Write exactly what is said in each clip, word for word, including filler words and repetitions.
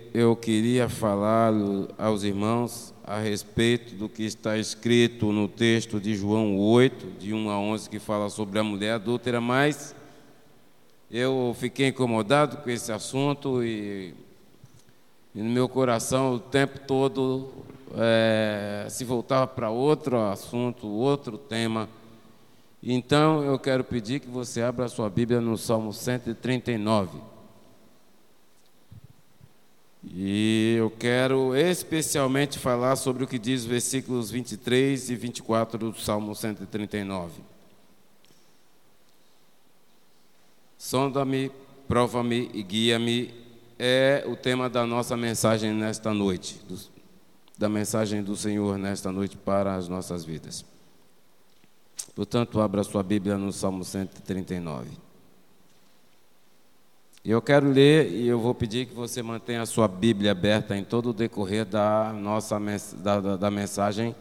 eu queria falar aos irmãos a respeito do que está escrito no texto de João oito, de um a onze, que fala sobre a mulher adúltera, mas eu fiquei incomodado com esse assunto e, e no meu coração o tempo todo é, se voltava para outro assunto, outro tema. Então eu quero pedir que você abra a sua Bíblia no Salmo cento e trinta e nove. E eu quero especialmente falar sobre o que diz os versículos vinte e três e vinte e quatro do Salmo cento e trinta e nove. Sonda-me, prova-me e guia-me é o tema da nossa mensagem nesta noite, do, da mensagem do Senhor nesta noite para as nossas vidas. Portanto, abra sua Bíblia no Salmo cento e trinta e nove. Eu quero ler e eu vou pedir que você mantenha a sua Bíblia aberta em todo o decorrer da nossa da, da, da mensagem.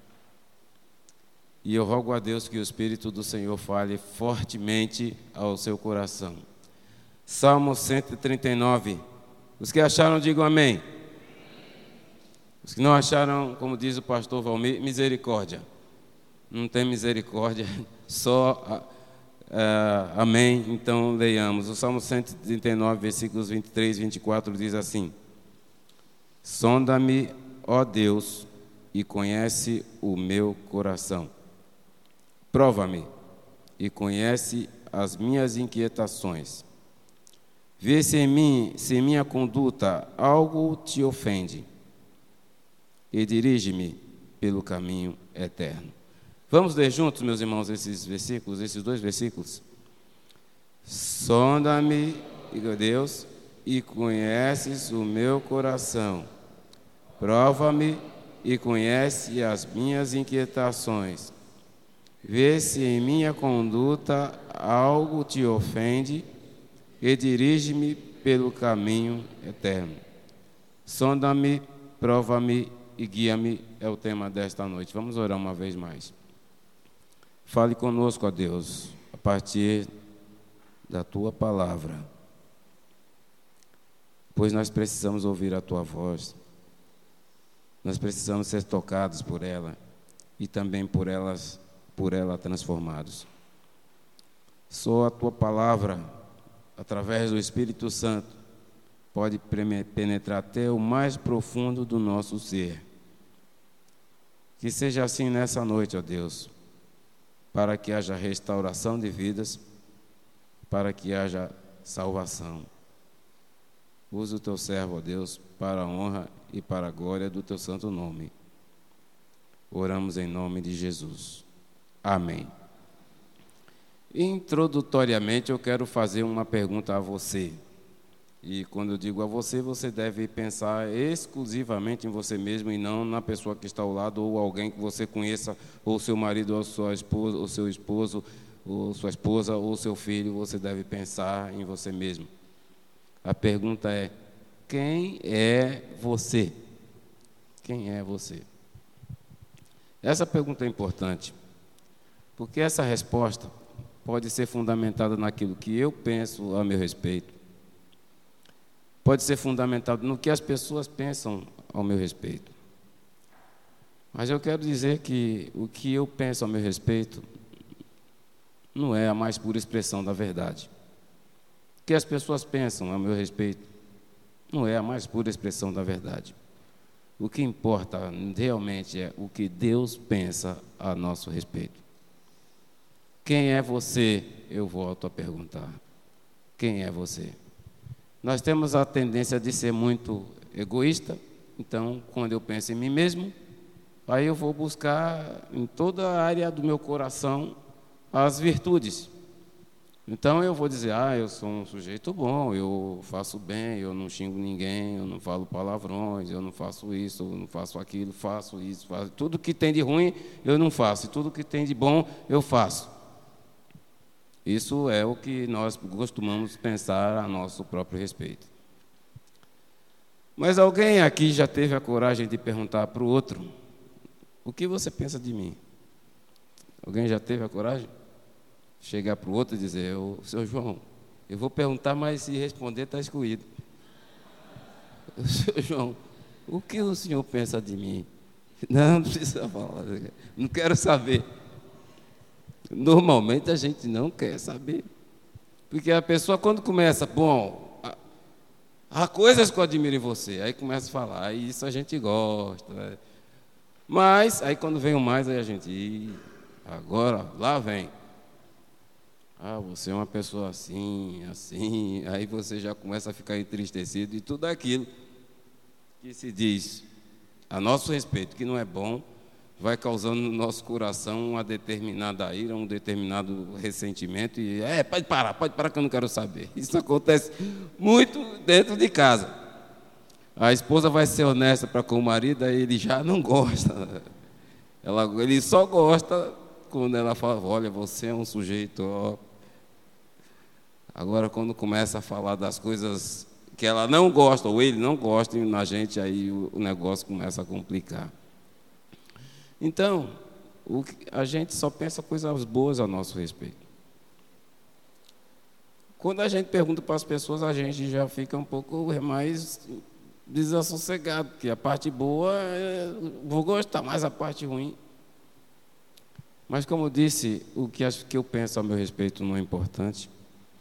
E eu rogo a Deus que o Espírito do Senhor fale fortemente ao seu coração. Salmo cento e trinta e nove. Os que acharam, digam amém. Os que não acharam, como diz o pastor Valmir, misericórdia. Não tem misericórdia, só... Uh, amém? Então leiamos. O Salmo cento e trinta e nove, versículos vinte e três e vinte e quatro diz assim: Sonda-me, ó Deus, e conhece o meu coração. Prova-me e conhece as minhas inquietações. Vê se em mim, se em minha conduta algo te ofende, e dirige-me pelo caminho eterno. Vamos ler juntos, meus irmãos, esses versículos, esses dois versículos. Sonda-me, Deus, e conheces o meu coração. Prova-me e conhece as minhas inquietações. Vê se em minha conduta algo te ofende e dirige-me pelo caminho eterno. Sonda-me, prova-me e guia-me é o tema desta noite. Vamos orar uma vez mais. Fale conosco, ó Deus, a partir da Tua palavra, pois nós precisamos ouvir a Tua voz, nós precisamos ser tocados por ela e também por elas, por ela transformados. Só a Tua palavra, através do Espírito Santo, pode penetrar até o mais profundo do nosso ser. Que seja assim nessa noite, ó Deus, para que haja restauração de vidas, para que haja salvação. Use o teu servo, ó Deus, para a honra e para a glória do teu santo nome. Oramos em nome de Jesus. Amém. Introdutoriamente, eu quero fazer uma pergunta a você. E quando eu digo a você, você deve pensar exclusivamente em você mesmo e não na pessoa que está ao lado ou alguém que você conheça, ou seu marido, ou sua esposa, ou seu esposo, ou sua esposa, ou seu filho. Você deve pensar em você mesmo. A pergunta é: quem é você? Quem é você? Essa pergunta é importante, porque essa resposta pode ser fundamentada naquilo que eu penso a meu respeito. Pode ser fundamentado no que as pessoas pensam ao meu respeito. Mas eu quero dizer que o que eu penso ao meu respeito não é a mais pura expressão da verdade. O que as pessoas pensam ao meu respeito não é a mais pura expressão da verdade. O que importa realmente é o que Deus pensa a nosso respeito. Quem é você? Eu volto a perguntar. Quem é você? Nós temos a tendência de ser muito egoísta, então, quando eu penso em mim mesmo, aí eu vou buscar em toda a área do meu coração as virtudes. Então, eu vou dizer, ah, eu sou um sujeito bom, eu faço bem, eu não xingo ninguém, eu não falo palavrões, eu não faço isso, eu não faço aquilo, faço isso, faço... Tudo que tem de ruim, eu não faço, e tudo que tem de bom, eu faço. Isso é o que nós costumamos pensar a nosso próprio respeito. Mas alguém aqui já teve a coragem de perguntar para o outro: o que você pensa de mim? Alguém já teve a coragem? Chegar para o outro e dizer: ô, seu João, eu vou perguntar, mas se responder está excluído. Seu João, o que o senhor pensa de mim? Não, não precisa falar, não quero saber. Normalmente a gente não quer saber. Porque a pessoa quando começa, bom, há coisas que eu admiro em você, aí começa a falar, aí isso a gente gosta, né? Mas, aí quando vem o mais, aí a gente, Ih, agora, lá vem. Ah, você é uma pessoa assim, assim, aí você já começa a ficar entristecido e tudo aquilo que se diz a nosso respeito, que não é bom, vai causando no nosso coração uma determinada ira, um determinado ressentimento, e é, pode parar, pode parar que eu não quero saber. Isso acontece muito dentro de casa. A esposa vai ser honesta para com o marido, aí ele já não gosta. Ela, ele só gosta quando ela fala, olha, você é um sujeito, ó. Agora, quando começa a falar das coisas que ela não gosta, ou ele não gosta na gente, aí o, o negócio começa a complicar. Então, o, a gente só pensa coisas boas a nosso respeito. Quando a gente pergunta para as pessoas, a gente já fica um pouco mais desassossegado, porque a parte boa, eu vou gostar, mas a parte ruim. Mas, como eu disse, o que, acho que eu penso a meu respeito não é importante.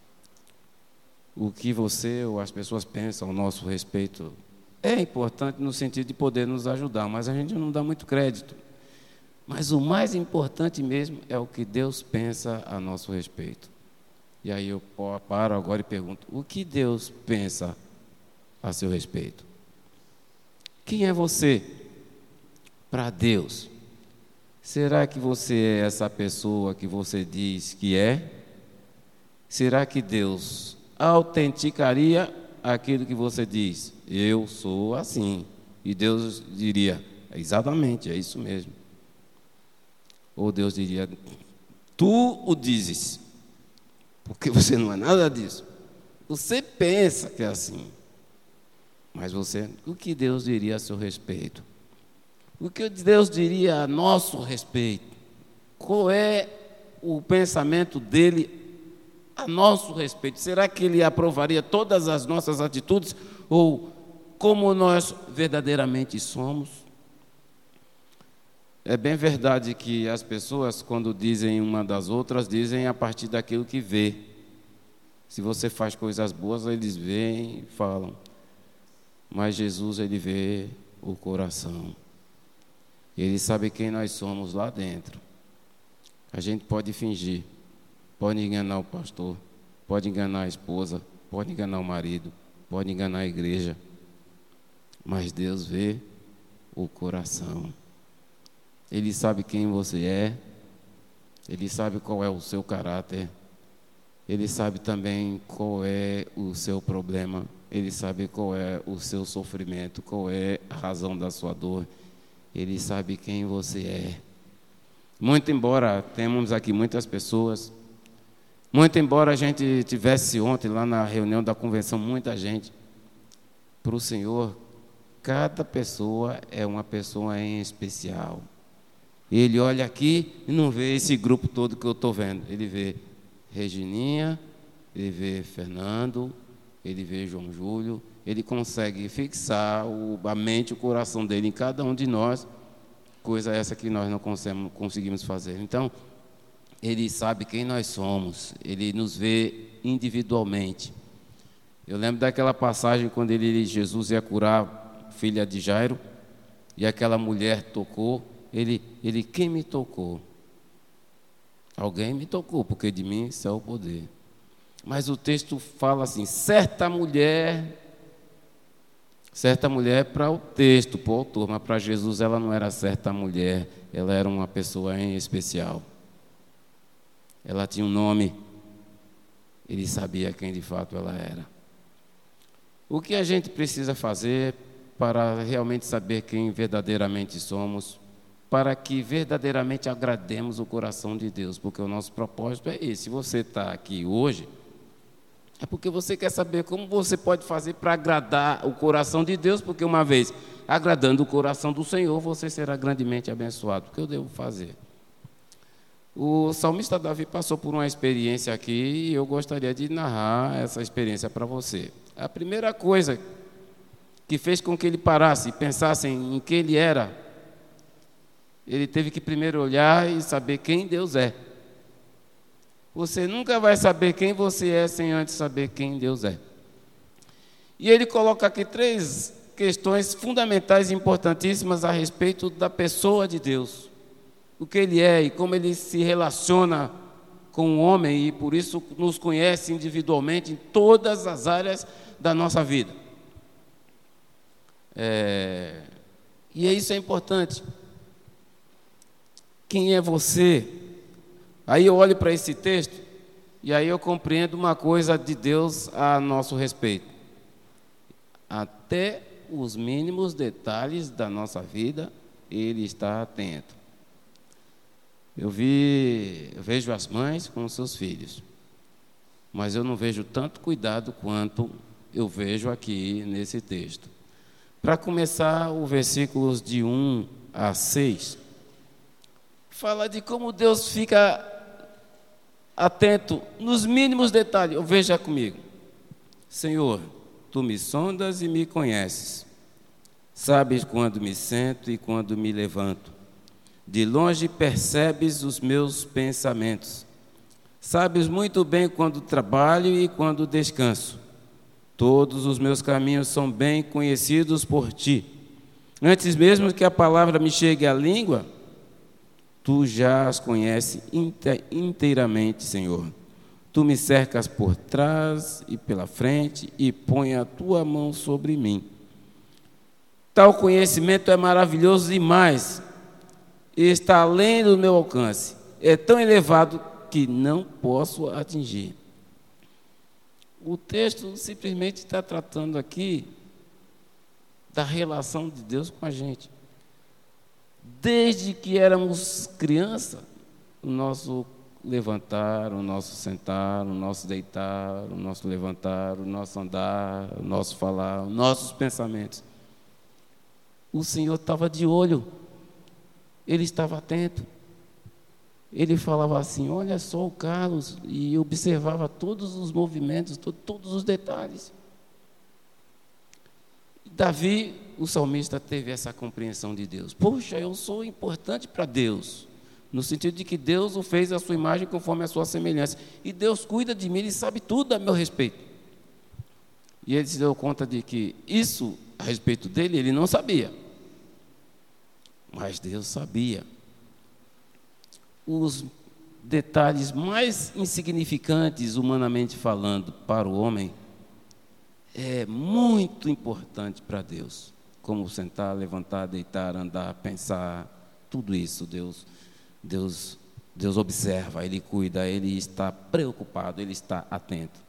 O que você ou as pessoas pensam ao nosso respeito é importante no sentido de poder nos ajudar, mas a gente não dá muito crédito. Mas o mais importante mesmo é o que Deus pensa a nosso respeito. E aí eu paro agora e pergunto, o que Deus pensa a seu respeito? Quem é você para Deus? Será que você é essa pessoa que você diz que é? Será que Deus autenticaria aquilo que você diz? Eu sou assim. E Deus diria, exatamente, é isso mesmo. Ou Deus diria, tu o dizes, porque você não é nada disso. Você pensa que é assim, mas você, o que Deus diria a seu respeito? O que Deus diria a nosso respeito? Qual é o pensamento dele a nosso respeito? Será que ele aprovaria todas as nossas atitudes? Ou como nós verdadeiramente somos? É bem verdade que as pessoas, quando dizem uma das outras, dizem a partir daquilo que vê. Se você faz coisas boas, eles veem e falam. Mas Jesus, ele vê o coração. Ele sabe quem nós somos lá dentro. A gente pode fingir, pode enganar o pastor, pode enganar a esposa, pode enganar o marido, pode enganar a igreja. Mas Deus vê o coração. Ele sabe quem você é, Ele sabe qual é o seu caráter, Ele sabe também qual é o seu problema, Ele sabe qual é o seu sofrimento, qual é a razão da sua dor, Ele sabe quem você é. Muito embora temos aqui muitas pessoas, muito embora a gente tivesse ontem lá na reunião da convenção muita gente, para o Senhor, cada pessoa é uma pessoa em especial. Ele olha aqui e não vê esse grupo todo que eu estou vendo. Ele vê Regininha, ele vê Fernando, ele vê João Júlio. Ele consegue fixar o, a mente e o coração dele em cada um de nós, coisa essa que nós não conseguimos, conseguimos fazer. Então, ele sabe quem nós somos, ele nos vê individualmente. Eu lembro daquela passagem quando ele, Jesus ia curar a filha de Jairo, e aquela mulher tocou. Ele, ele, quem me tocou? Alguém me tocou, porque de mim isso é o poder. Mas o texto fala assim, certa mulher, certa mulher para o texto, para o autor, mas para Jesus ela não era certa mulher, ela era uma pessoa em especial. Ela tinha um nome, ele sabia quem de fato ela era. O que a gente precisa fazer para realmente saber quem verdadeiramente somos, para que verdadeiramente agrademos o coração de Deus, porque o nosso propósito é esse. Se você está aqui hoje, é porque você quer saber como você pode fazer para agradar o coração de Deus, porque uma vez agradando o coração do Senhor, você será grandemente abençoado. O que eu devo fazer? O salmista Davi passou por uma experiência aqui e eu gostaria de narrar essa experiência para você. A primeira coisa que fez com que ele parasse e pensasse em quem ele era, ele teve que primeiro olhar e saber quem Deus é. Você nunca vai saber quem você é sem antes saber quem Deus é. E ele coloca aqui três questões fundamentais e importantíssimas a respeito da pessoa de Deus. O que ele é e como ele se relaciona com o homem e por isso nos conhece individualmente em todas as áreas da nossa vida. É... E isso é importante. Quem é você? Aí eu olho para esse texto e aí eu compreendo uma coisa de Deus a nosso respeito. Até os mínimos detalhes da nossa vida, Ele está atento. Eu, vi, eu vejo as mães com os seus filhos, mas eu não vejo tanto cuidado quanto eu vejo aqui nesse texto. Para começar, os versículos de um a seis, fala de como Deus fica atento nos mínimos detalhes. Veja comigo. Senhor, Tu me sondas e me conheces. Sabes quando me sento e quando me levanto. De longe percebes os meus pensamentos. Sabes muito bem quando trabalho e quando descanso. Todos os meus caminhos são bem conhecidos por Ti. Antes mesmo que a palavra me chegue à língua, Tu já as conheces inteiramente, Senhor. Tu me cercas por trás e pela frente e põe a Tua mão sobre mim. Tal conhecimento é maravilhoso demais e está além do meu alcance. É tão elevado que não posso atingir. O texto simplesmente está tratando aqui da relação de Deus com a gente. Desde que éramos criança, o nosso levantar, o nosso sentar, o nosso deitar, o nosso levantar, o nosso andar, o nosso falar, os nossos pensamentos. O Senhor estava de olho, Ele estava atento. Ele falava assim, olha só o Carlos, e observava todos os movimentos, to- todos os detalhes. Davi, o salmista, teve essa compreensão de Deus. Poxa, eu sou importante para Deus, no sentido de que Deus o fez à sua imagem conforme a sua semelhança. E Deus cuida de mim, Ele sabe tudo a meu respeito. E ele se deu conta de que isso, a respeito dele, ele não sabia. Mas Deus sabia. Os detalhes mais insignificantes, humanamente falando, para o homem, é muito importante para Deus. Como sentar, levantar, deitar, andar, pensar, tudo isso Deus, Deus, Deus observa, Ele cuida, Ele está preocupado, Ele está atento.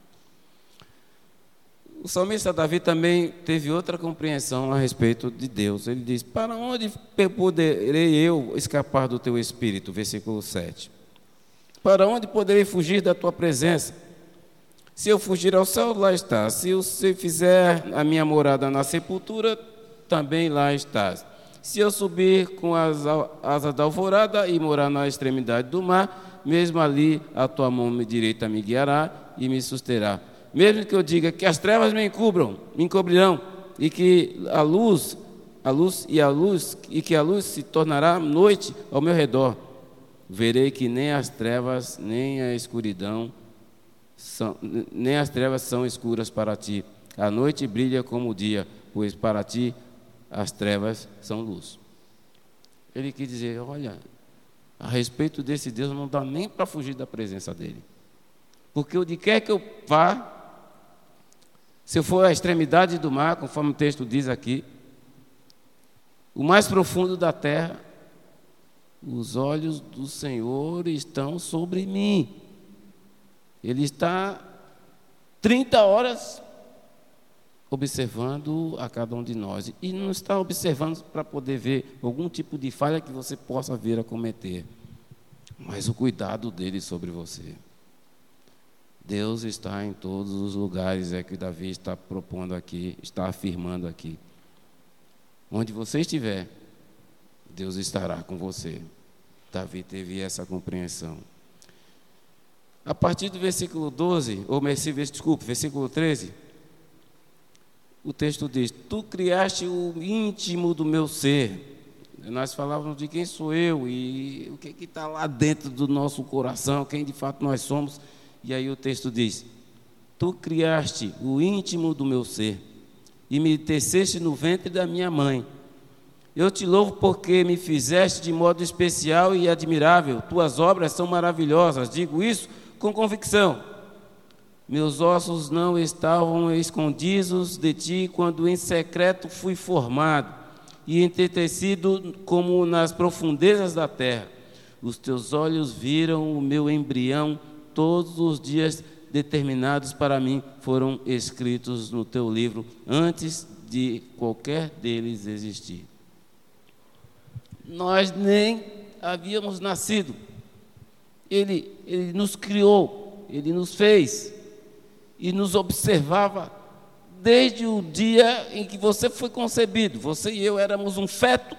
O salmista Davi também teve outra compreensão a respeito de Deus. Ele diz, para onde poderei eu escapar do teu espírito? Versículo sete. Para onde poderei fugir da tua presença? Se eu fugir ao céu, lá está. Se eu fizer a minha morada na sepultura, também lá estás. Se eu subir com as asas da alvorada e morar na extremidade do mar, mesmo ali a tua mão direita me guiará e me susterá. Mesmo que eu diga que as trevas me encubram, me encobrirão, e que a luz, a luz e a luz, e que a luz se tornará noite ao meu redor, verei que nem as trevas, nem a escuridão, são, nem as trevas são escuras para ti. A noite brilha como o dia, pois para ti as trevas são luz. Ele quis dizer, olha, a respeito desse Deus não dá nem para fugir da presença dele. Porque onde quer que eu vá, se eu for à extremidade do mar, conforme o texto diz aqui, o mais profundo da terra, os olhos do Senhor estão sobre mim. Ele está trinta horas observando a cada um de nós. E não está observando para poder ver algum tipo de falha que você possa vir a cometer, mas o cuidado dele sobre você. Deus está em todos os lugares, é que Davi está propondo aqui, está afirmando aqui. Onde você estiver, Deus estará com você. Davi teve essa compreensão. A partir do versículo doze, ou desculpe, versículo treze, o texto diz: tu criaste o íntimo do meu ser. Nós falávamos de quem sou eu e o que está lá dentro do nosso coração, quem de fato nós somos. E aí o texto diz: tu criaste o íntimo do meu ser e me teceste no ventre da minha mãe. Eu te louvo porque me fizeste de modo especial e admirável. Tuas obras são maravilhosas. Digo isso com convicção. Meus ossos não estavam escondidos de ti quando em secreto fui formado e entretecido como nas profundezas da terra. Os teus olhos viram o meu embrião, todos os dias determinados para mim foram escritos no teu livro, antes de qualquer deles existir. Nós nem havíamos nascido. Ele, ele nos criou, Ele nos fez e nos observava desde o dia em que você foi concebido. Você e eu éramos um feto,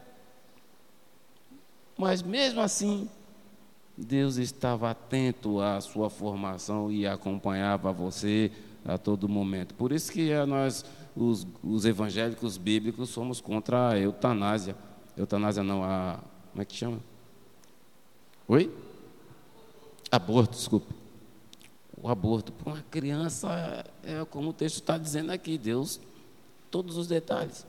mas mesmo assim, Deus estava atento à sua formação e acompanhava você a todo momento. Por isso que nós, os, os evangélicos bíblicos, somos contra a eutanásia. Eutanásia não, a... como é que chama? Oi? Aborto, desculpa. O aborto para uma criança, é como o texto está dizendo aqui, Deus, todos os detalhes.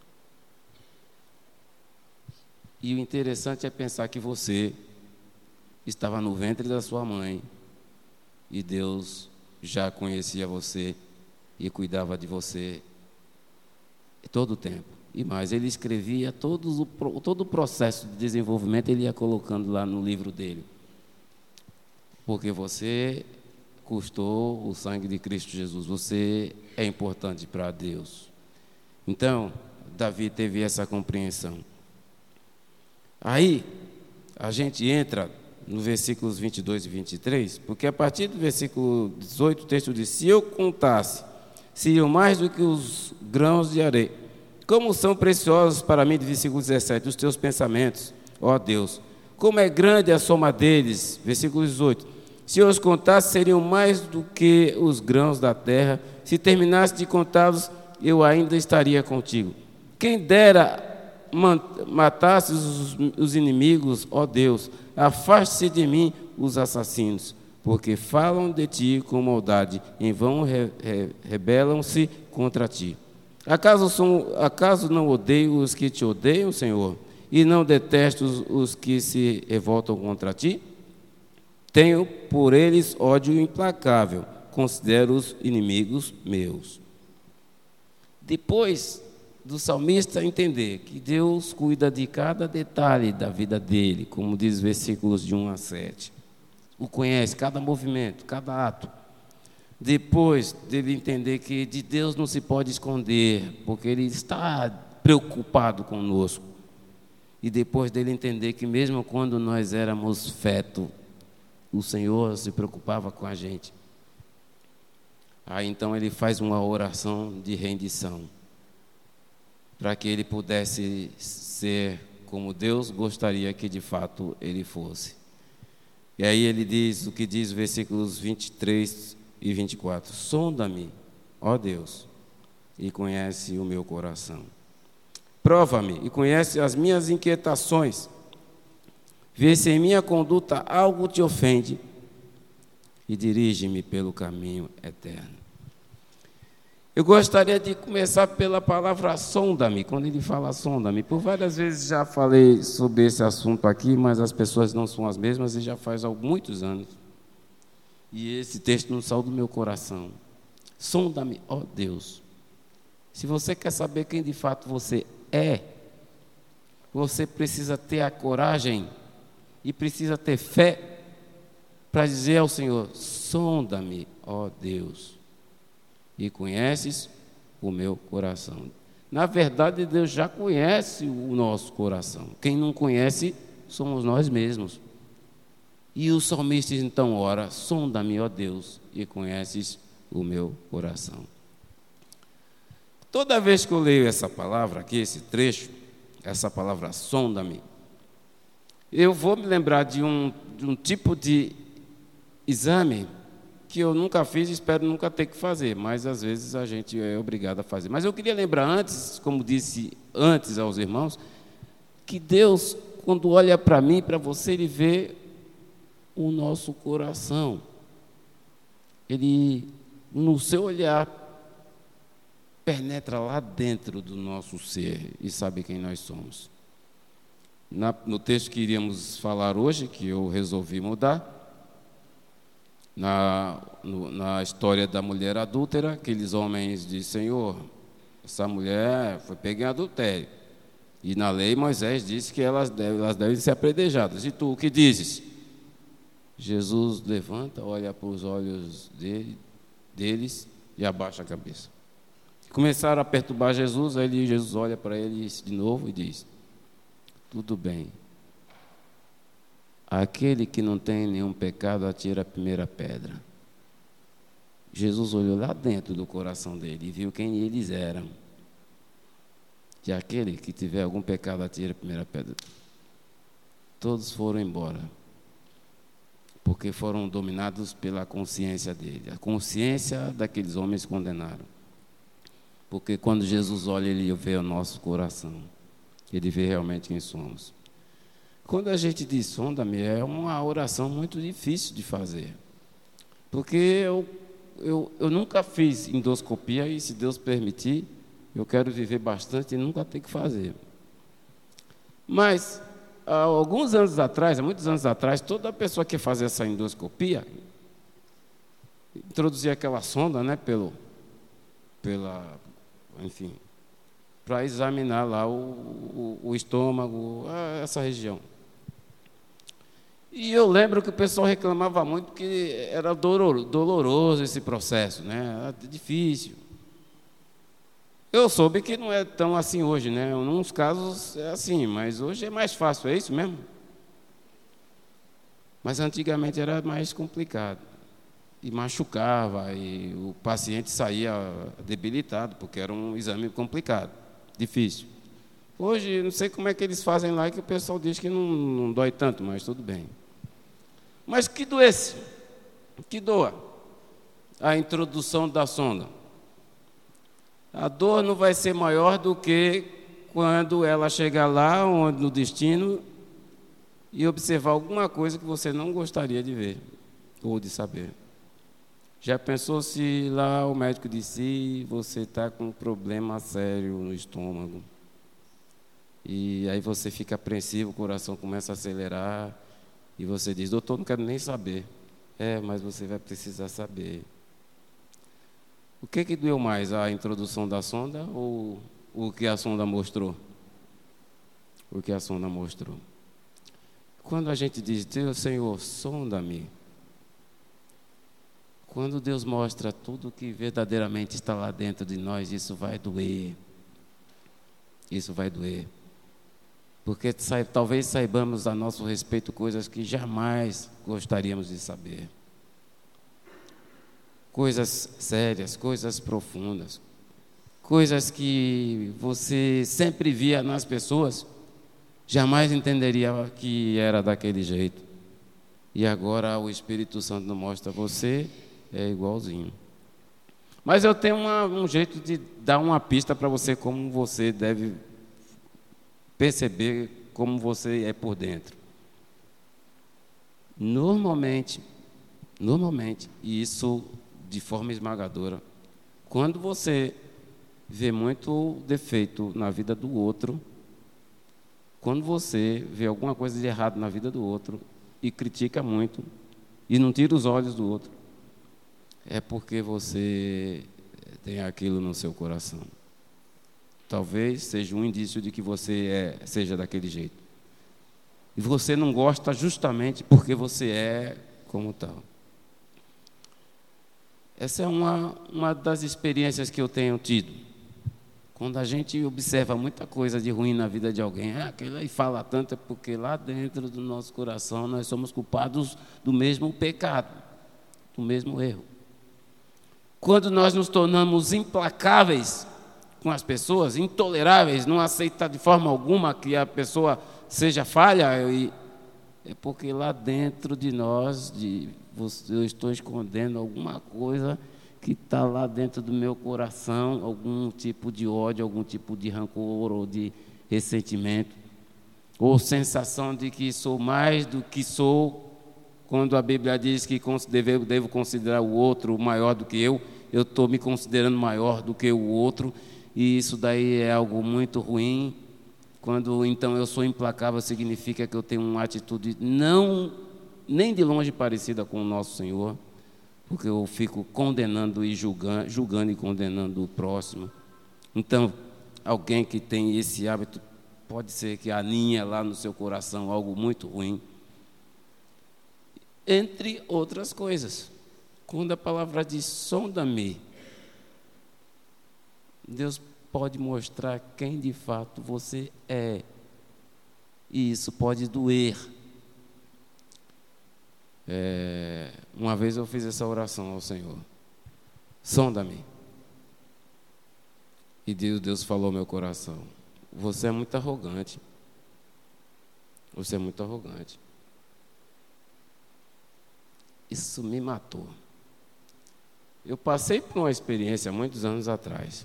E o interessante é pensar que você estava no ventre da sua mãe e Deus já conhecia você e cuidava de você todo o tempo. E mais, ele escrevia todos o, todo o processo de desenvolvimento, ele ia colocando lá no livro dele. Porque você custou o sangue de Cristo Jesus, você é importante para Deus. Então, Davi teve essa compreensão. Aí, a gente entra no versículos vinte e dois e vinte e três, porque a partir do versículo dezoito, o texto diz: se eu contasse, seriam mais do que os grãos de areia. Como são preciosos para mim, versículo dezessete, os teus pensamentos, ó Deus. Como é grande a soma deles, versículo dezoito. Se eu os contasse, seriam mais do que os grãos da terra. Se terminasse de contá-los, eu ainda estaria contigo. Quem dera matasse os, os inimigos, ó Deus. Afaste-se de mim os assassinos, porque falam de ti com maldade, em vão re, re, rebelam-se contra ti. Acaso, são, acaso não odeio os que te odeiam, Senhor, e não detesto os, os que se revoltam contra ti? Tenho por eles ódio implacável, considero-os inimigos meus. Depois do salmista entender que Deus cuida de cada detalhe da vida dele, como diz os versículos de um a sete, o conhece, cada movimento, cada ato. Depois dele entender que de Deus não se pode esconder, porque Ele está preocupado conosco. E depois dele entender que mesmo quando nós éramos feto, o Senhor se preocupava com a gente. Aí então ele faz uma oração de rendição, para que ele pudesse ser como Deus gostaria que de fato ele fosse. E aí ele diz o que diz os versículos vinte e três e vinte e quatro: sonda-me, ó Deus, e conhece o meu coração. Prova-me e conhece as minhas inquietações. Vê se em minha conduta algo te ofende e dirige-me pelo caminho eterno. Eu gostaria de começar pela palavra sonda-me, quando ele fala sonda-me. Por várias vezes já falei sobre esse assunto aqui, mas as pessoas não são as mesmas e já faz muitos anos. E esse texto não saiu do meu coração. Sonda-me, ó Deus. Se você quer saber quem de fato você é, você precisa ter a coragem e precisa ter fé para dizer ao Senhor: sonda-me, ó Deus, e conheces o meu coração. Na verdade, Deus já conhece o nosso coração. Quem não conhece somos nós mesmos. E o salmista então ora: sonda-me, ó Deus, e conheces o meu coração. Toda vez que eu leio essa palavra aqui, esse trecho, essa palavra sonda-me, eu vou me lembrar de um, de um tipo de exame que eu nunca fiz e espero nunca ter que fazer, mas às vezes a gente é obrigado a fazer. Mas eu queria lembrar antes, como disse antes aos irmãos, que Deus, quando olha para mim, para você, Ele vê o nosso coração. Ele, no seu olhar, penetra lá dentro do nosso ser e sabe quem nós somos. Na, no texto que iríamos falar hoje, que eu resolvi mudar, na, no, na história da mulher adúltera, aqueles homens dizem: Senhor, essa mulher foi pega em adultério. E na lei Moisés disse que elas devem, elas devem ser apedrejadas. E tu, o que dizes? Jesus levanta, olha para os olhos dele, deles e abaixa a cabeça. Começaram a perturbar Jesus, aí Jesus olha para eles de novo e diz: tudo bem. Aquele que não tem nenhum pecado, atira a primeira pedra. Jesus olhou lá dentro do coração dele e viu quem eles eram. E aquele que tiver algum pecado, atira a primeira pedra. Todos foram embora, porque foram dominados pela consciência dele. A consciência daqueles homens condenaram. Porque quando Jesus olha, Ele vê o nosso coração. Ele vê realmente quem somos. Quando a gente diz sonda-me, é uma oração muito difícil de fazer. Porque eu, eu, eu nunca fiz endoscopia e, se Deus permitir, eu quero viver bastante e nunca ter que fazer. Mas, há alguns anos atrás, há muitos anos atrás, toda pessoa que fazia essa endoscopia, introduzia aquela sonda, né, pelo, pela, enfim, para examinar lá o, o, o estômago, essa região. E eu lembro que o pessoal reclamava muito porque era doloroso esse processo, né? Era difícil. Eu soube que não é tão assim hoje, né? Em uns casos é assim, mas hoje é mais fácil, é isso mesmo? Mas antigamente era mais complicado. E machucava, e o paciente saía debilitado, porque era um exame complicado, difícil. Hoje, não sei como é que eles fazem lá, que o pessoal diz que não, não dói tanto, mas tudo bem. Mas que doesse, que doa a introdução da sonda. A dor não vai ser maior do que quando ela chegar lá, onde, no destino, e observar alguma coisa que você não gostaria de ver ou de saber. Já pensou se lá o médico disse: você está com um problema sério no estômago? E aí você fica apreensivo, o coração começa a acelerar, e você diz: doutor, não quero nem saber. É, mas você vai precisar saber. O que que doeu mais, a introdução da sonda ou o que a sonda mostrou? O que a sonda mostrou. Quando a gente diz: Deus, Senhor, sonda-me. Quando Deus mostra tudo que verdadeiramente está lá dentro de nós, isso vai doer. Isso vai doer. Porque talvez saibamos a nosso respeito coisas que jamais gostaríamos de saber. Coisas sérias, coisas profundas. Coisas que você sempre via nas pessoas, jamais entenderia que era daquele jeito. E agora o Espírito Santo nos mostra: você é igualzinho. Mas eu tenho uma, um jeito de dar uma pista para você como você deve perceber como você é por dentro. Normalmente, normalmente, e isso de forma esmagadora, quando você vê muito defeito na vida do outro, quando você vê alguma coisa de errado na vida do outro e critica muito e não tira os olhos do outro, é porque você tem aquilo no seu coração. Talvez seja um indício de que você é, seja daquele jeito. E você não gosta justamente porque você é como tal. Essa é uma, uma das experiências que eu tenho tido. Quando a gente observa muita coisa de ruim na vida de alguém, é aquilo aí fala tanto, é porque lá dentro do nosso coração nós somos culpados do mesmo pecado, do mesmo erro. Quando nós nos tornamos implacáveis com as pessoas, intoleráveis, não aceitar de forma alguma que a pessoa seja falha, e é porque lá dentro de nós de, eu estou escondendo alguma coisa que está lá dentro do meu coração, algum tipo de ódio, algum tipo de rancor ou de ressentimento, ou sensação de que sou mais do que sou, quando a Bíblia diz que devo, devo considerar o outro maior do que eu, eu estou me considerando maior do que o outro, e isso daí é algo muito ruim. Quando então eu sou implacável, significa que eu tenho uma atitude não, nem de longe parecida com o nosso Senhor, porque eu fico condenando e julgando, julgando e condenando o próximo. Então, alguém que tem esse hábito, pode ser que aninha lá no seu coração algo muito ruim, entre outras coisas. Quando a palavra diz, sonda-me, Deus pode mostrar quem de fato você é, e isso pode doer. É, uma vez eu fiz essa oração ao Senhor, sonda-me, e Deus, Deus falou ao meu coração, você é muito arrogante, você é muito arrogante. Isso me matou. Eu passei por uma experiência muitos anos atrás.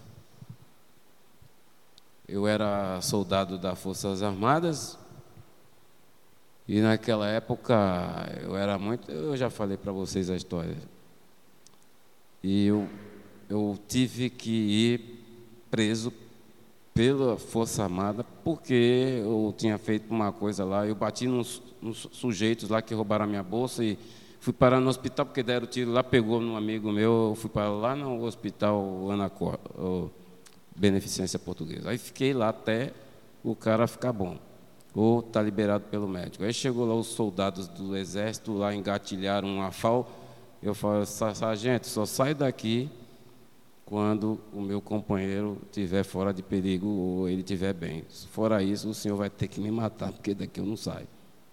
Eu era soldado das Forças Armadas e naquela época eu era muito, eu já falei para vocês a história. E eu, eu tive que ir preso pela Força Armada porque eu tinha feito uma coisa lá, eu bati nos, nos sujeitos lá que roubaram a minha bolsa e fui parar no hospital porque deram tiro lá, pegou num amigo meu, eu fui para lá no hospital Ana Cor, Beneficência Portuguesa. Aí fiquei lá até o cara ficar bom, ou estar tá liberado pelo médico. Aí chegou lá os soldados do exército, lá engatilharam uma F A U. Eu falei, sargento, só sai daqui quando o meu companheiro estiver fora de perigo ou ele estiver bem. Fora isso, o senhor vai ter que me matar, porque daqui eu não saio.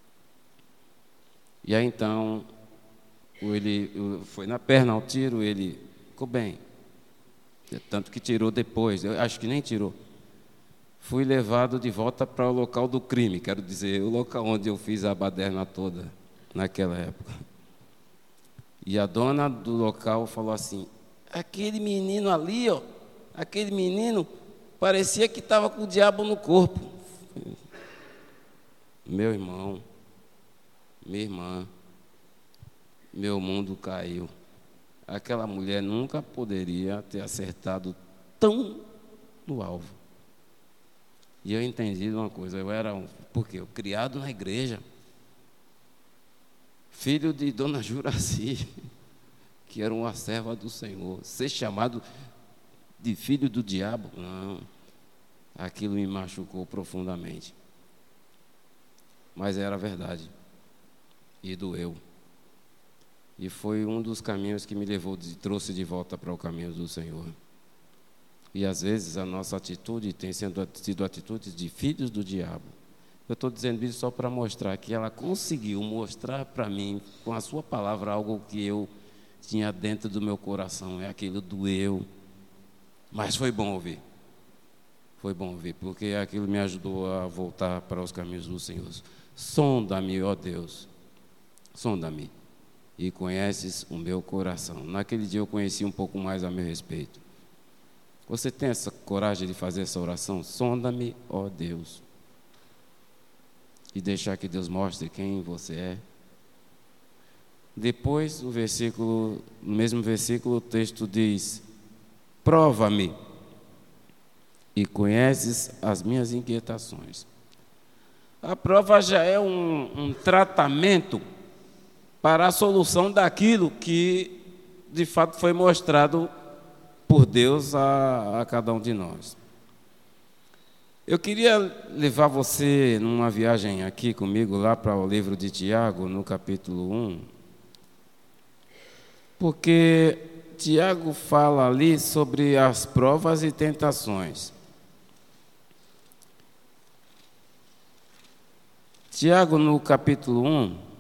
E aí então, ele foi na perna ao tiro, ele ficou bem. Tanto que tirou depois, eu acho que nem tirou. Fui levado de volta para o local do crime, quero dizer, o local onde eu fiz a baderna toda, naquela época. E a dona do local falou assim, aquele menino ali, ó, aquele menino, parecia que estava com o diabo no corpo. Meu irmão, minha irmã, meu mundo caiu. Aquela mulher nunca poderia ter acertado tão no alvo. E eu entendi uma coisa, eu era, um, porque eu criado na igreja, filho de Dona Juraci, que era uma serva do Senhor, ser chamado de filho do diabo, não, aquilo me machucou profundamente. Mas era verdade, e doeu. E foi um dos caminhos que me levou, de, trouxe de volta para o caminho do Senhor. E às vezes a nossa atitude tem sido, sido atitudes de filhos do diabo. Eu estou dizendo isso só para mostrar que ela conseguiu mostrar para mim, com a sua palavra, algo que eu tinha dentro do meu coração. É aquilo doeu. Mas foi bom ouvir. Foi bom ouvir, porque aquilo me ajudou a voltar para os caminhos do Senhor. Sonda-me, ó Deus. Sonda-me. E conheces o meu coração. Naquele dia eu conheci um pouco mais a meu respeito. Você tem essa coragem de fazer essa oração? Sonda-me, ó Deus. E deixar que Deus mostre quem você é. Depois, o versículo, no mesmo versículo, o texto diz, prova-me e conheces as minhas inquietações. A prova já é um, um tratamento para a solução daquilo que, de fato, foi mostrado por Deus a, a cada um de nós. Eu queria levar você numa viagem aqui comigo, lá para o livro de Tiago, no capítulo um, porque Tiago fala ali sobre as provas e tentações. Tiago, no capítulo um,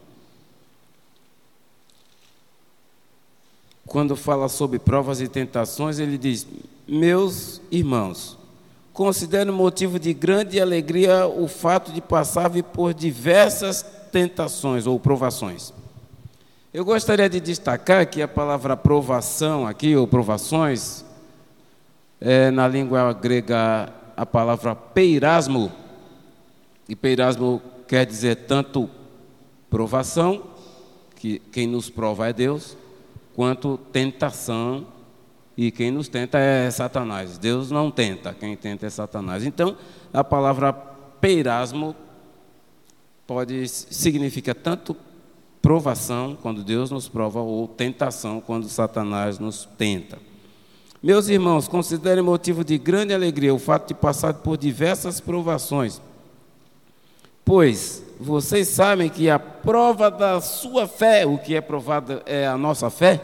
quando fala sobre provas e tentações, ele diz, meus irmãos, considero motivo de grande alegria o fato de passar por diversas tentações ou provações, Eu gostaria de destacar que a palavra provação aqui, ou provações, é na língua grega a palavra peirasmo, e peirasmo quer dizer tanto provação, que quem nos prova é Deus, quanto tentação, e quem nos tenta é Satanás. Deus não tenta, quem tenta é Satanás. Então, a palavra peirasmo pode significar tanto provação, quando Deus nos prova, ou tentação, quando Satanás nos tenta. Meus irmãos, considerem motivo de grande alegria o fato de passar por diversas provações, pois vocês sabem que a prova da sua fé, o que é provada é a nossa fé,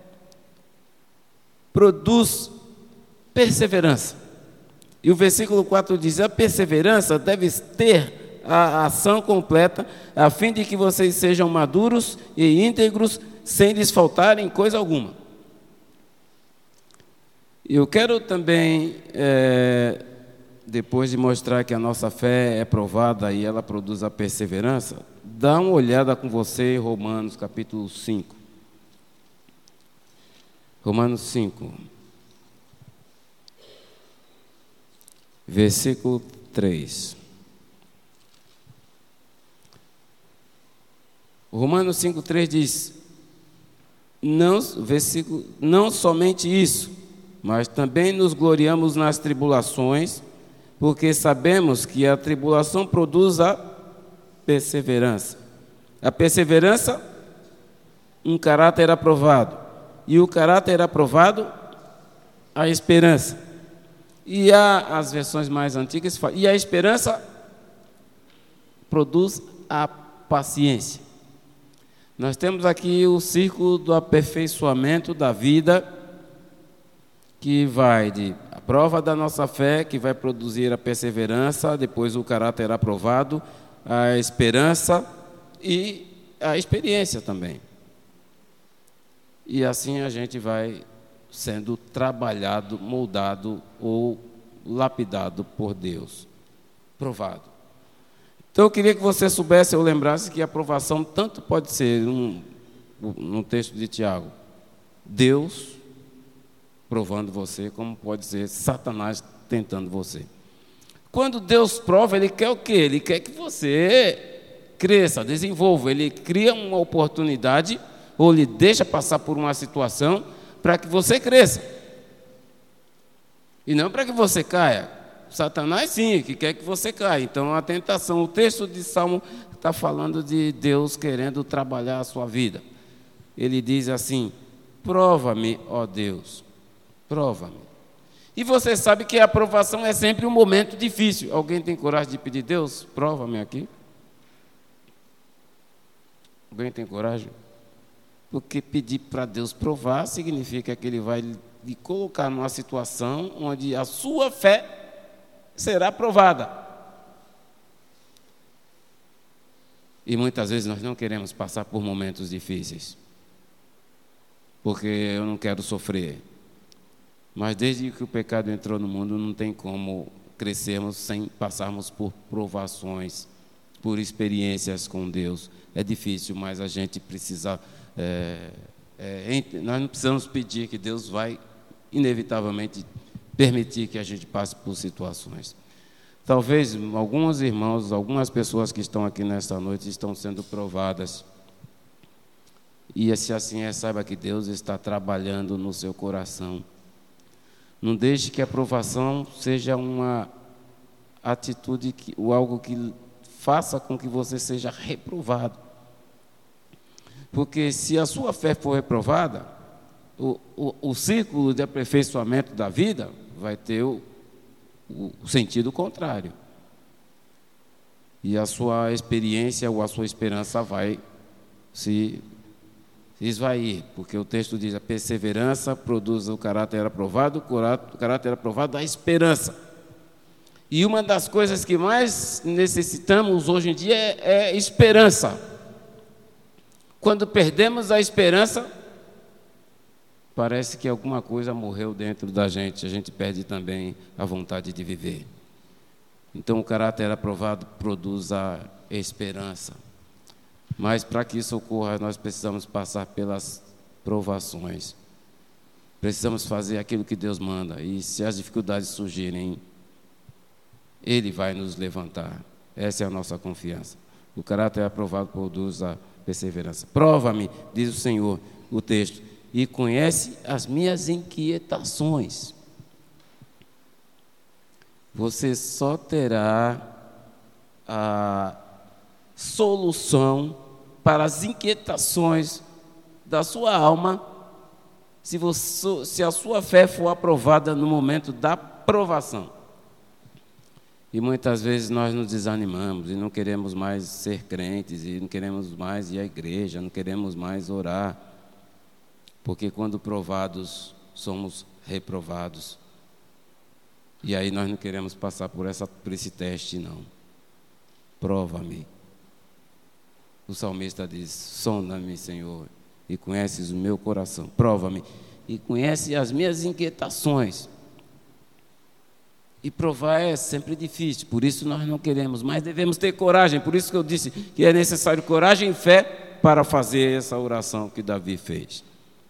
produz perseverança. E o versículo quatro diz: a perseverança deve ter a ação completa, a fim de que vocês sejam maduros e íntegros, sem lhes faltar em coisa alguma. Eu quero também, é, depois de mostrar que a nossa fé é provada e ela produz a perseverança, dar uma olhada com você em Romanos capítulo cinco. Romanos cinco, versículo três. Romanos cinco, três diz: não, versículo, não somente isso, mas também nos gloriamos nas tribulações, porque sabemos que a tribulação produz a perseverança. A perseverança, um caráter aprovado. E o caráter aprovado, a esperança. E há as versões mais antigas, e a esperança produz a paciência. Nós temos aqui o círculo do aperfeiçoamento da vida, que vai de a prova da nossa fé, que vai produzir a perseverança, depois o caráter aprovado, a esperança e a experiência também. E assim a gente vai sendo trabalhado, moldado ou lapidado por Deus, provado. Então eu queria que você soubesse ou lembrasse que a aprovação tanto pode ser, um, no texto de Tiago, Deus provando você, como pode ser Satanás tentando você. Quando Deus prova, Ele quer o quê? Ele quer que você cresça, desenvolva. Ele cria uma oportunidade ou lhe deixa passar por uma situação para que você cresça. E não para que você caia. Satanás, sim, que quer que você caia. Então, a tentação, o texto de Salmo está falando de Deus querendo trabalhar a sua vida. Ele diz assim: prova-me, ó Deus, prova-me. E você sabe que a aprovação é sempre um momento difícil. Alguém tem coragem de pedir: Deus, prova-me aqui? Alguém tem coragem? Porque pedir para Deus provar significa que Ele vai lhe colocar numa situação onde a sua fé será provada. E muitas vezes nós não queremos passar por momentos difíceis, porque eu não quero sofrer. Mas desde que o pecado entrou no mundo, não tem como crescermos sem passarmos por provações, por experiências com Deus. É difícil, mas a gente precisa... É, é, nós não precisamos pedir que Deus vai inevitavelmente permitir que a gente passe por situações. Talvez alguns irmãos, algumas pessoas que estão aqui nesta noite estão sendo provadas. E se assim é, saiba que Deus está trabalhando no seu coração. Não deixe que a provação seja uma atitude, que, ou algo que faça com que você seja reprovado. Porque se a sua fé for reprovada, o, o, o círculo de aperfeiçoamento da vida vai ter o, o, o sentido contrário. E a sua experiência ou a sua esperança vai se esvair, porque o texto diz: a perseverança produz o caráter aprovado, o caráter aprovado da esperança. E uma das coisas que mais necessitamos hoje em dia é, é esperança. Quando perdemos a esperança, parece que alguma coisa morreu dentro da gente, a gente perde também a vontade de viver. Então o caráter aprovado produz a esperança. Mas para que isso ocorra, nós precisamos passar pelas provações. Precisamos fazer aquilo que Deus manda. E se as dificuldades surgirem, Ele vai nos levantar. Essa é a nossa confiança. O caráter é aprovado por Deus a perseverança. Prova-me, diz o Senhor, o texto, e conhece as minhas inquietações. Você só terá a solução para as inquietações da sua alma se, você, se a sua fé for aprovada no momento da provação. E muitas vezes nós nos desanimamos e não queremos mais ser crentes, e não queremos mais ir à igreja, não queremos mais orar, porque quando provados, somos reprovados. E aí nós não queremos passar por, essa, por esse teste, não. Prova-me. O salmista diz, sonda-me, Senhor, e conheces o meu coração. Prova-me e conhece as minhas inquietações. E provar é sempre difícil, por isso nós não queremos, mas devemos ter coragem. Por isso que eu disse que é necessário coragem e fé para fazer essa oração que Davi fez.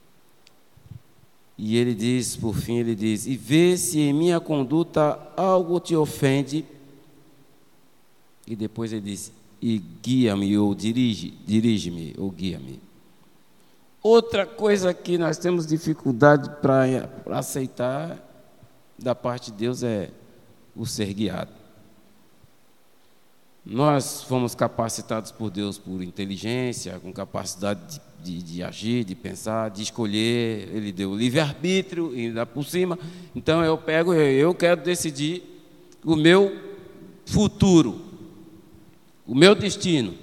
E ele diz, por fim, ele diz, e vê se em minha conduta algo te ofende. E depois ele diz, e guia-me, ou dirige, dirige-me, ou guia-me. Outra coisa que nós temos dificuldade para aceitar da parte de Deus é o ser guiado. Nós fomos capacitados por Deus por inteligência, com capacidade de, de, de agir, de pensar, de escolher. Ele deu o livre-arbítrio e ainda por cima. Então eu pego, eu quero decidir o meu futuro, o meu destino.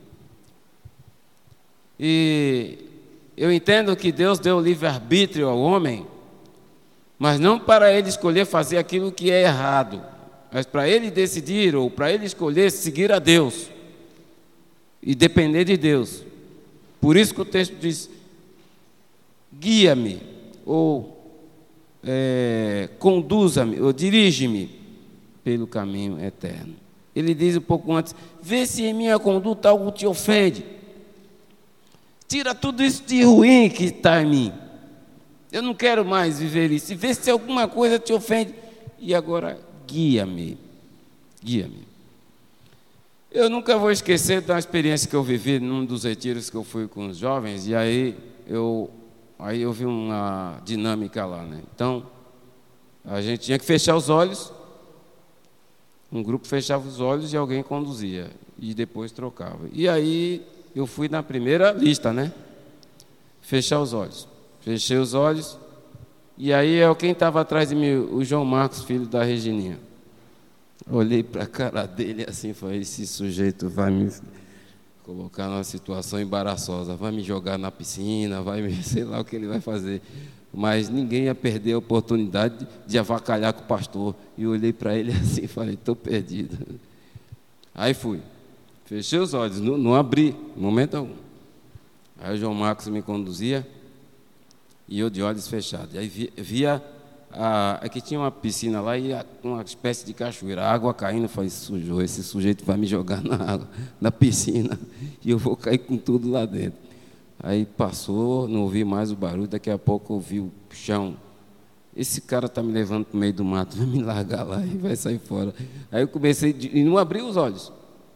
E eu entendo que Deus deu o livre-arbítrio ao homem, mas não para ele escolher fazer aquilo que é errado, mas para ele decidir, ou para ele escolher seguir a Deus e depender de Deus. Por isso que o texto diz, guia-me, ou é, conduza-me, ou dirige-me pelo caminho eterno. Ele diz um pouco antes, vê se em minha conduta algo te ofende. Tira tudo isso de ruim que está em mim. Eu não quero mais viver isso. E vê se alguma coisa te ofende. E agora, guia-me. Guia-me. Eu nunca vou esquecer da experiência que eu vivi num dos retiros que eu fui com os jovens. E aí eu, aí eu vi uma dinâmica lá, né? Então, a gente tinha que fechar os olhos. Um grupo fechava os olhos e alguém conduzia. E depois trocava. E aí eu fui na primeira lista, né? Fechar os olhos. Fechei os olhos, e aí quem estava atrás de mim, o João Marcos, filho da Regininha. Olhei para a cara dele assim, falei, esse sujeito vai me colocar numa situação embaraçosa, vai me jogar na piscina, vai me, sei lá o que ele vai fazer. Mas ninguém ia perder a oportunidade de avacalhar com o pastor. E olhei para ele assim e falei, estou perdido. Aí fui, fechei os olhos, não, não abri, momento algum. Aí o João Marcos me conduzia, e eu de olhos fechados. Aí via, via a, aqui tinha uma piscina lá e a, uma espécie de cachoeira, a água caindo. Eu falei, sujou, esse sujeito vai me jogar na água, na piscina, e eu vou cair com tudo lá dentro. Aí passou, não ouvi mais o barulho, daqui a pouco eu ouvi o chão. Esse cara está me levando para o meio do mato, vai me largar lá e vai sair fora. Aí eu comecei, e não abri os olhos.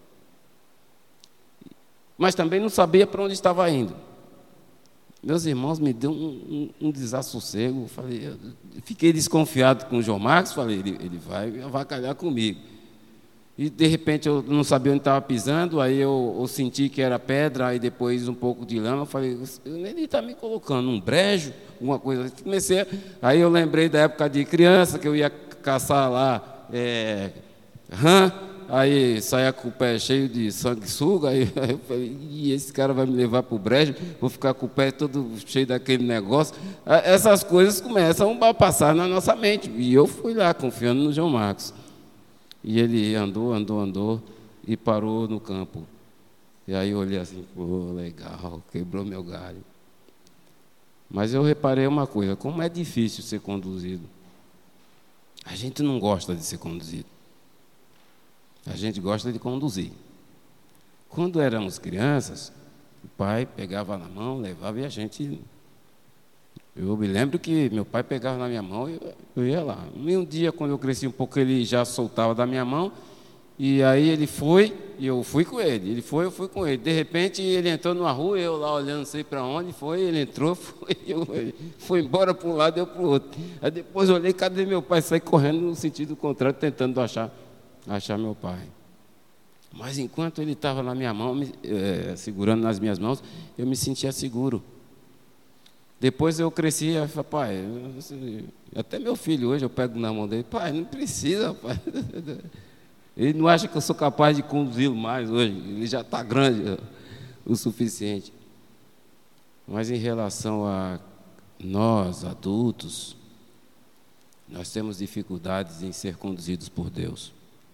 Mas também não sabia para onde estava indo. Meus irmãos, me deu um, um, um desassossego. Falei, eu fiquei desconfiado com o João Marcos. Falei, ele, ele vai avacalhar comigo. E, de repente, eu não sabia onde estava pisando. Aí eu, eu senti que era pedra, aí depois um pouco de lama. Falei, ele está me colocando um brejo, alguma coisa assim. Comecei a... Aí eu lembrei da época de criança, que eu ia caçar lá é, rã. Aí saia com o pé cheio de sanguessuga, aí, aí eu falei, e esse cara vai me levar para o brejo, vou ficar com o pé todo cheio daquele negócio. Essas coisas começam a passar na nossa mente. E eu fui lá, confiando no João Marcos. E ele andou, andou, andou e parou no campo. E aí eu olhei assim, pô, legal, quebrou meu galho. Mas eu reparei uma coisa, como é difícil ser conduzido. A gente não gosta de ser conduzido. A gente gosta de conduzir. Quando éramos crianças, o pai pegava na mão, levava e a gente... Eu me lembro que meu pai pegava na minha mão e eu, eu ia lá. E um dia, quando eu cresci um pouco, ele já soltava da minha mão, e aí ele foi, e eu fui com ele. Ele foi, eu fui com ele. De repente, ele entrou numa rua, eu lá olhando, não sei para onde, foi, ele entrou, foi, eu, ele foi embora para um lado e eu para o outro. Aí depois eu olhei, cadê meu pai? Saí correndo no sentido contrário, tentando achar, achar meu pai. Mas enquanto ele estava na minha mão, me, é, segurando nas minhas mãos, eu me sentia seguro. Depois eu cresci e falei, pai, até meu filho hoje eu pego na mão dele, pai, não precisa, pai. Ele não acha que eu sou capaz de conduzi-lo mais hoje, ele já está grande o suficiente. Mas em relação a nós, adultos, nós temos dificuldades em ser conduzidos por Deus.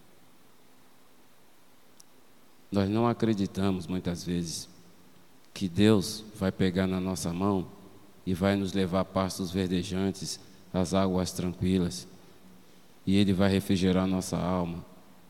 Nós não acreditamos muitas vezes que Deus vai pegar na nossa mão e vai nos levar a pastos verdejantes, às águas tranquilas, e Ele vai refrigerar a nossa alma.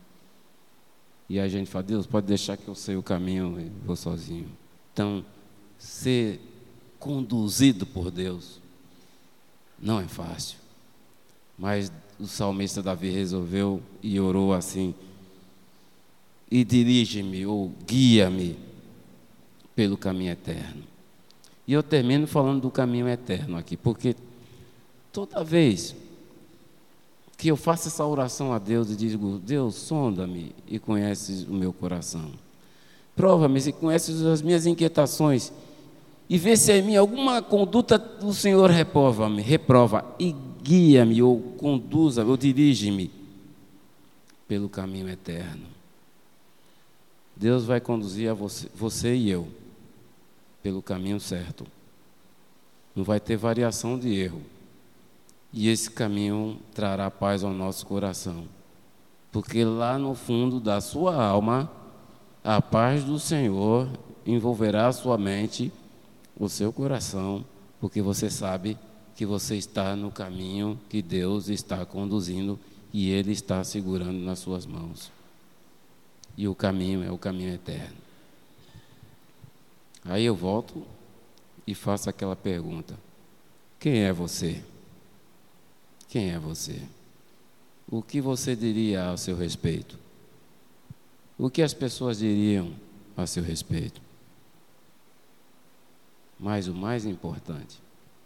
E a gente fala, Deus, pode deixar que eu sei o caminho e vou sozinho. Então, ser conduzido por Deus não é fácil. Mas o salmista Davi resolveu e orou assim, e dirige-me ou guia-me pelo caminho eterno. E eu termino falando do caminho eterno aqui, porque toda vez que eu faço essa oração a Deus e digo, Deus, sonda-me e conheces o meu coração. Prova-me e conheces as minhas inquietações e vê se em mim alguma conduta do Senhor reprova-me, reprova e guia-me ou conduza ou dirige-me pelo caminho eterno. Deus vai conduzir a você, você e eu pelo caminho certo. Não vai ter variação de erro. E esse caminho trará paz ao nosso coração. Porque lá no fundo da sua alma, a paz do Senhor envolverá a sua mente, o seu coração, porque você sabe que você está no caminho que Deus está conduzindo e Ele está segurando nas suas mãos. E o caminho é o caminho eterno. Aí eu volto e faço aquela pergunta: quem é você? Quem é você? O que você diria a seu respeito? O que as pessoas diriam a seu respeito? Mas o mais importante,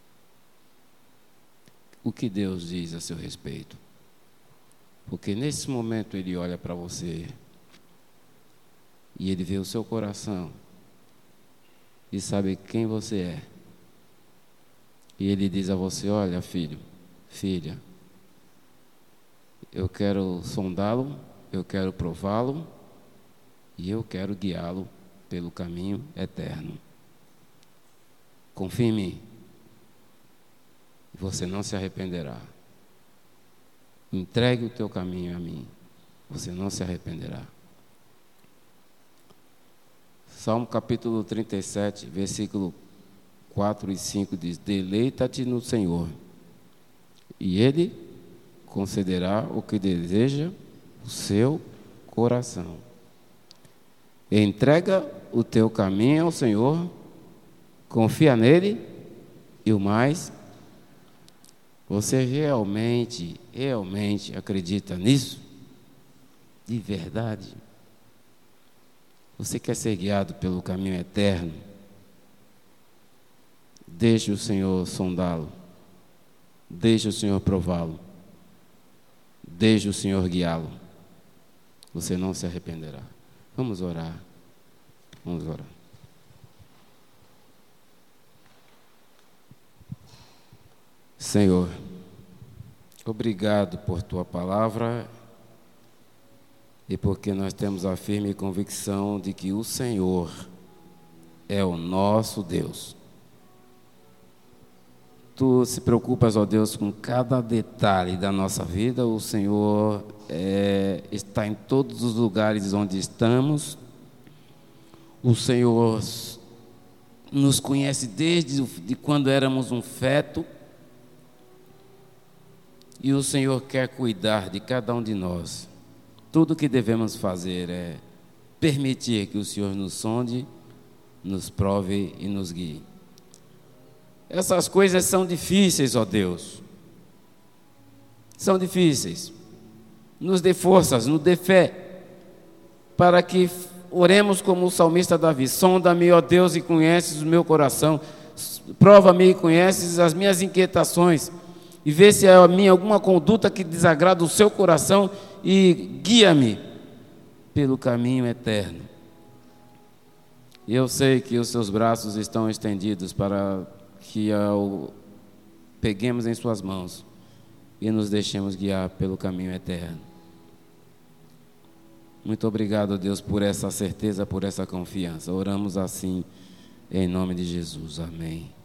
o que Deus diz a seu respeito? Porque nesse momento Ele olha para você e Ele vê o seu coração e sabe quem você é. E Ele diz a você: olha, filho, filha, eu quero sondá-lo, eu quero prová-lo e eu quero guiá-lo pelo caminho eterno. Confie em mim, você não se arrependerá. Entregue o teu caminho a mim, você não se arrependerá. Salmo capítulo trinta e sete, versículo quatro e cinco diz: deleita-te no Senhor, e Ele concederá o que deseja o seu coração. Entrega o teu caminho ao Senhor, confia nele, e o mais, você realmente, realmente acredita nisso? De verdade? Você quer ser guiado pelo caminho eterno? Deixe o Senhor sondá-lo. Deixe o Senhor prová-lo. Deixe o Senhor guiá-lo. Você não se arrependerá. Vamos orar. Vamos orar. Senhor, obrigado por Tua palavra e porque nós temos a firme convicção de que o Senhor é o nosso Deus. Tu se preocupas, ó Deus, com cada detalhe da nossa vida. O Senhor é, está em todos os lugares onde estamos. O Senhor nos conhece desde de quando éramos um feto. E o Senhor quer cuidar de cada um de nós. Tudo o que devemos fazer é permitir que o Senhor nos sonde, nos prove e nos guie. Essas coisas são difíceis, ó Deus. São difíceis. Nos dê forças, nos dê fé, para que oremos como o salmista Davi. Sonda-me, ó Deus, e conheces o meu coração. Prova-me e conheces as minhas inquietações. E vê se há em mim alguma conduta que desagrada o seu coração e guia-me pelo caminho eterno. Eu sei que os seus braços estão estendidos para que ao peguemos em suas mãos e nos deixemos guiar pelo caminho eterno. Muito obrigado, Deus, por essa certeza, por essa confiança. Oramos assim em nome de Jesus. Amém.